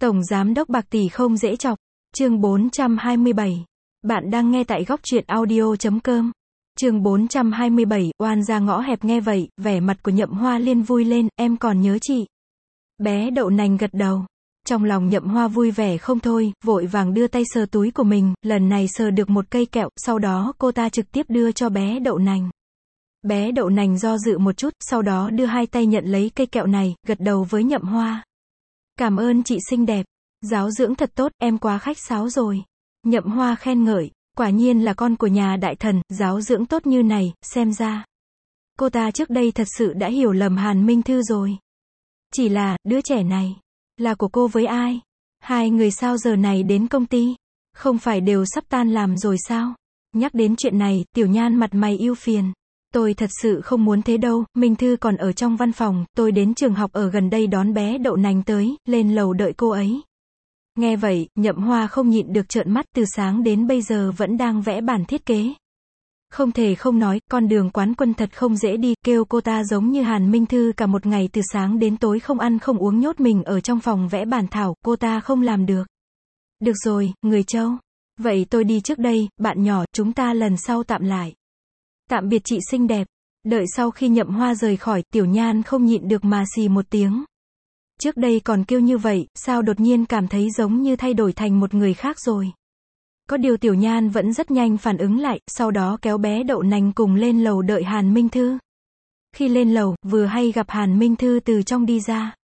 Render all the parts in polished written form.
Tổng Giám đốc bạc tỷ không dễ chọc. Chương 427. Bạn đang nghe tại góc truyện audio.com. Chương 427, oan ra ngõ hẹp. Nghe vậy, vẻ mặt của Nhậm Hoa Liên vui lên, em còn nhớ chị. Bé đậu nành gật đầu. Trong lòng Nhậm Hoa vui vẻ không thôi, vội vàng đưa tay sờ túi của mình, lần này sờ được một cây kẹo, sau đó cô ta trực tiếp đưa cho bé đậu nành. Bé đậu nành do dự một chút, sau đó đưa hai tay nhận lấy cây kẹo này, gật đầu với Nhậm Hoa. Cảm ơn chị xinh đẹp. Giáo dưỡng thật tốt, em quá khách sáo rồi. Nhậm Hoa khen ngợi, quả nhiên là con của nhà đại thần, giáo dưỡng tốt như này, xem ra. Cô ta trước đây thật sự đã hiểu lầm Hàn Minh Thư rồi. Chỉ là, đứa trẻ này, là của cô với ai? Hai người sao giờ này đến công ty? Không phải đều sắp tan làm rồi sao? Nhắc đến chuyện này, Tiểu Nhan mặt mày ưu phiền. Tôi thật sự không muốn thế đâu, Minh Thư còn ở trong văn phòng, tôi đến trường học ở gần đây đón bé đậu nành tới, lên lầu đợi cô ấy. Nghe vậy, Nhậm Hoa không nhịn được trợn mắt, từ sáng đến bây giờ vẫn đang vẽ bản thiết kế. Không thể không nói, con đường quán quân thật không dễ đi, kêu cô ta giống như Hàn Minh Thư cả một ngày từ sáng đến tối không ăn không uống nhốt mình ở trong phòng vẽ bản thảo, cô ta không làm được. Được rồi, người Châu. Vậy tôi đi trước đây, bạn nhỏ, chúng ta lần sau tạm lại. Tạm biệt chị xinh đẹp. Đợi sau khi Nhậm Hoa rời khỏi, Tiểu Nhan không nhịn được mà xì một tiếng. Trước đây còn kêu như vậy, sao đột nhiên cảm thấy giống như thay đổi thành một người khác rồi. Có điều Tiểu Nhan vẫn rất nhanh phản ứng lại, sau đó kéo bé đậu nành cùng lên lầu đợi Hàn Minh Thư. Khi lên lầu, vừa hay gặp Hàn Minh Thư từ trong đi ra.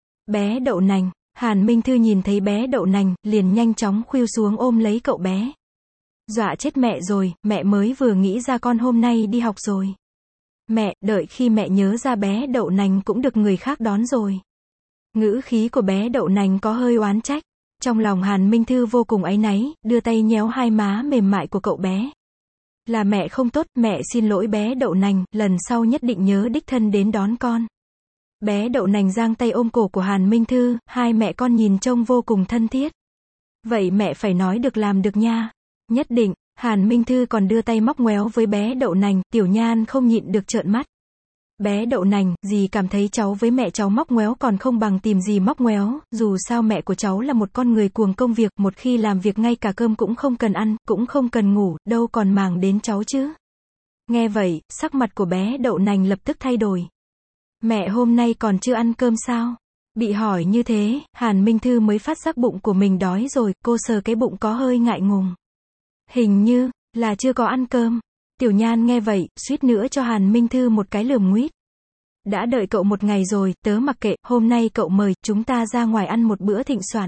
Bé đậu nành. Hàn Minh Thư nhìn thấy bé đậu nành, liền nhanh chóng khuỵu xuống ôm lấy cậu bé. Dọa chết mẹ rồi, mẹ mới vừa nghĩ ra con hôm nay đi học rồi. Mẹ, đợi khi mẹ nhớ ra bé đậu nành cũng được người khác đón rồi. Ngữ khí của bé đậu nành có hơi oán trách. Trong lòng Hàn Minh Thư vô cùng áy náy, đưa tay nhéo hai má mềm mại của cậu bé. Là mẹ không tốt, mẹ xin lỗi bé đậu nành, lần sau nhất định nhớ đích thân đến đón con. Bé đậu nành giang tay ôm cổ của Hàn Minh Thư, hai mẹ con nhìn trông vô cùng thân thiết. Vậy mẹ phải nói được làm được nha. Nhất định. Hàn Minh Thư còn đưa tay móc ngoéo với bé đậu nành, Tiểu Nhan không nhịn được trợn mắt. Bé đậu nành, dì cảm thấy cháu với mẹ cháu móc ngoéo còn không bằng tìm dì móc ngoéo, dù sao mẹ của cháu là một con người cuồng công việc, một khi làm việc ngay cả cơm cũng không cần ăn, cũng không cần ngủ, đâu còn màng đến cháu chứ. Nghe vậy, sắc mặt của bé đậu nành lập tức thay đổi. Mẹ hôm nay còn chưa ăn cơm sao? Bị hỏi như thế, Hàn Minh Thư mới phát giác bụng của mình đói rồi, cô sờ cái bụng có hơi ngại ngùng. Hình như là chưa có ăn cơm. Tiểu Nhan nghe vậy, suýt nữa cho Hàn Minh Thư một cái lườm nguýt. Đã đợi cậu một ngày rồi, tớ mặc kệ, hôm nay cậu mời, chúng ta ra ngoài ăn một bữa thịnh soạn.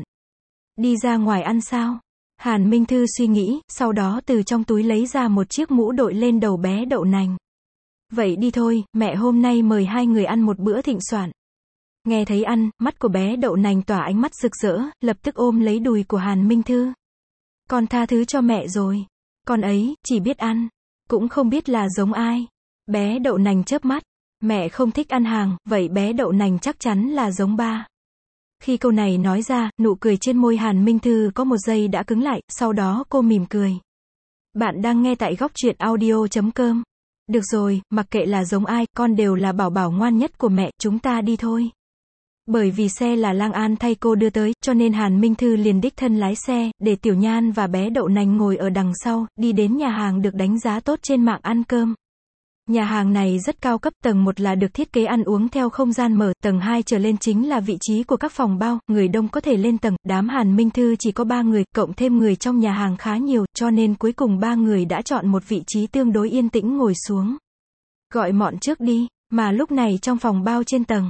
Đi ra ngoài ăn sao? Hàn Minh Thư suy nghĩ, sau đó từ trong túi lấy ra một chiếc mũ đội lên đầu bé đậu nành. Vậy đi thôi, mẹ hôm nay mời hai người ăn một bữa thịnh soạn. Nghe thấy ăn, mắt của bé đậu nành tỏa ánh mắt rực rỡ, lập tức ôm lấy đùi của Hàn Minh Thư. Con tha thứ cho mẹ rồi. Con ấy, chỉ biết ăn. Cũng không biết là giống ai. Bé đậu nành chớp mắt. Mẹ không thích ăn hàng, vậy bé đậu nành chắc chắn là giống ba. Khi câu này nói ra, nụ cười trên môi Hàn Minh Thư có một giây đã cứng lại, sau đó cô mỉm cười. Bạn đang nghe tại góc truyện audio.com. Được rồi, mặc kệ là giống ai, con đều là bảo bảo ngoan nhất của mẹ, chúng ta đi thôi. Bởi vì xe là Lang An thay cô đưa tới, cho nên Hàn Minh Thư liền đích thân lái xe, để Tiểu Nhan và bé đậu nành ngồi ở đằng sau, đi đến nhà hàng được đánh giá tốt trên mạng ăn cơm. Nhà hàng này rất cao cấp, tầng 1 là được thiết kế ăn uống theo không gian mở, tầng 2 trở lên chính là vị trí của các phòng bao, người đông có thể lên tầng, đám Hàn Minh Thư chỉ có 3 người, cộng thêm người trong nhà hàng khá nhiều, cho nên cuối cùng 3 người đã chọn một vị trí tương đối yên tĩnh ngồi xuống. Gọi mọn trước đi, mà lúc này trong phòng bao trên tầng.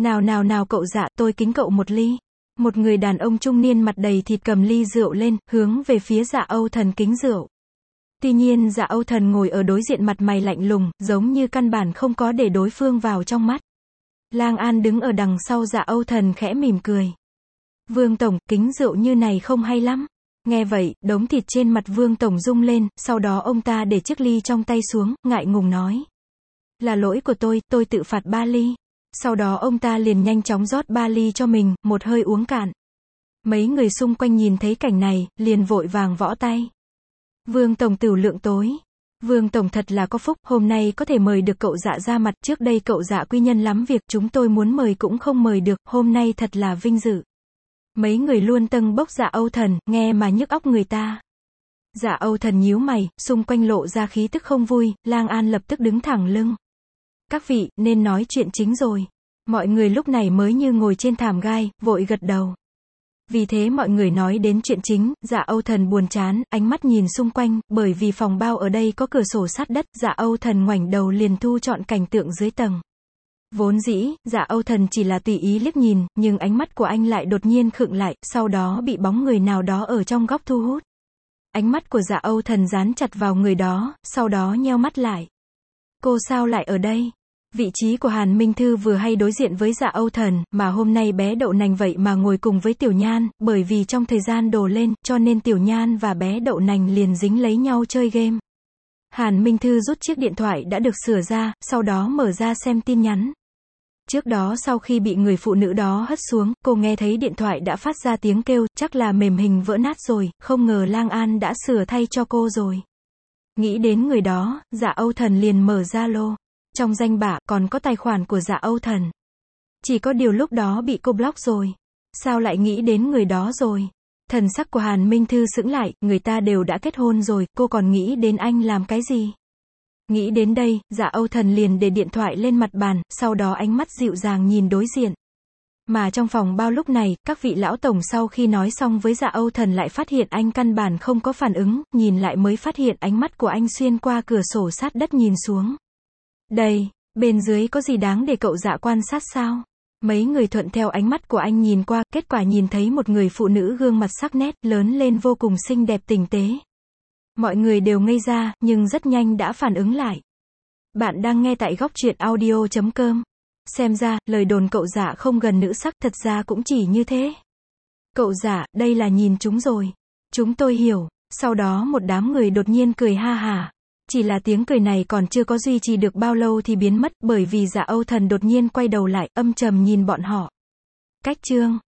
Nào cậu Dạ, tôi kính cậu một ly. Một người đàn ông trung niên mặt đầy thịt cầm ly rượu lên, hướng về phía Dạ Âu Thần kính rượu. Tuy nhiên Dạ Âu Thần ngồi ở đối diện mặt mày lạnh lùng, giống như căn bản không có để đối phương vào trong mắt. Lang An đứng ở đằng sau Dạ Âu Thần khẽ mỉm cười. Vương Tổng, kính rượu như này không hay lắm. Nghe vậy, đống thịt trên mặt Vương Tổng rung lên, sau đó ông ta để chiếc ly trong tay xuống, ngại ngùng nói. Là lỗi của tôi tự phạt 3 ly. Sau đó ông ta liền nhanh chóng rót 3 ly cho mình, một hơi uống cạn. Mấy người xung quanh nhìn thấy cảnh này, liền vội vàng võ tay. Vương Tổng tửu lượng tối. Vương Tổng thật là có phúc, hôm nay có thể mời được cậu Dạ ra mặt, trước đây cậu Dạ quy nhân lắm việc, chúng tôi muốn mời cũng không mời được, hôm nay thật là vinh dự. Mấy người luôn tâng bốc Dạ Âu Thần, nghe mà nhức óc người ta. Dạ Âu Thần nhíu mày, xung quanh lộ ra khí tức không vui, Lang An lập tức đứng thẳng lưng. Các vị, nên nói chuyện chính rồi. Mọi người lúc này mới như ngồi trên thảm gai, vội gật đầu. Vì thế mọi người nói đến chuyện chính, Dạ Âu Thần buồn chán, ánh mắt nhìn xung quanh, bởi vì phòng bao ở đây có cửa sổ sát đất, Dạ Âu Thần ngoảnh đầu liền thu trọn cảnh tượng dưới tầng. Vốn dĩ, Dạ Âu Thần chỉ là tùy ý liếc nhìn, nhưng ánh mắt của anh lại đột nhiên khựng lại, sau đó bị bóng người nào đó ở trong góc thu hút. Ánh mắt của Dạ Âu Thần dán chặt vào người đó, sau đó nheo mắt lại. Cô sao lại ở đây? Vị trí của Hàn Minh Thư vừa hay đối diện với Dạ Âu Thần, mà hôm nay bé Đậu Nành vậy mà ngồi cùng với Tiểu Nhan, bởi vì trong thời gian đổ lên, cho nên Tiểu Nhan và bé Đậu Nành liền dính lấy nhau chơi game. Hàn Minh Thư rút chiếc điện thoại đã được sửa ra, sau đó mở ra xem tin nhắn. Trước đó sau khi bị người phụ nữ đó hất xuống, cô nghe thấy điện thoại đã phát ra tiếng kêu, chắc là mềm hình vỡ nát rồi, không ngờ Lang An đã sửa thay cho cô rồi. Nghĩ đến người đó, Dạ Âu Thần liền mở Zalo. Trong danh bạ, còn có tài khoản của Dạ Âu Thần. Chỉ có điều lúc đó bị cô block rồi. Sao lại nghĩ đến người đó rồi? Thần sắc của Hàn Minh Thư sững lại, người ta đều đã kết hôn rồi, cô còn nghĩ đến anh làm cái gì? Nghĩ đến đây, Dạ Âu Thần liền để điện thoại lên mặt bàn, sau đó ánh mắt dịu dàng nhìn đối diện. Mà trong phòng bao lúc này, các vị lão tổng sau khi nói xong với Dạ Âu Thần lại phát hiện anh căn bản không có phản ứng, nhìn lại mới phát hiện ánh mắt của anh xuyên qua cửa sổ sát đất nhìn xuống. Đây, bên dưới có gì đáng để cậu Dạ quan sát sao? Mấy người thuận theo ánh mắt của anh nhìn qua, kết quả nhìn thấy một người phụ nữ gương mặt sắc nét, lớn lên vô cùng xinh đẹp tinh tế. Mọi người đều ngây ra, nhưng rất nhanh đã phản ứng lại. Bạn đang nghe tại góc truyện audio.com. Xem ra, lời đồn cậu Dạ không gần nữ sắc, thật ra cũng chỉ như thế. Cậu Dạ, đây là nhìn chúng rồi. Chúng tôi hiểu. Sau đó một đám người đột nhiên cười ha hả. Chỉ là tiếng cười này còn chưa có duy trì được bao lâu thì biến mất, bởi vì Dạ Âu Thần đột nhiên quay đầu lại, âm trầm nhìn bọn họ. Cách chương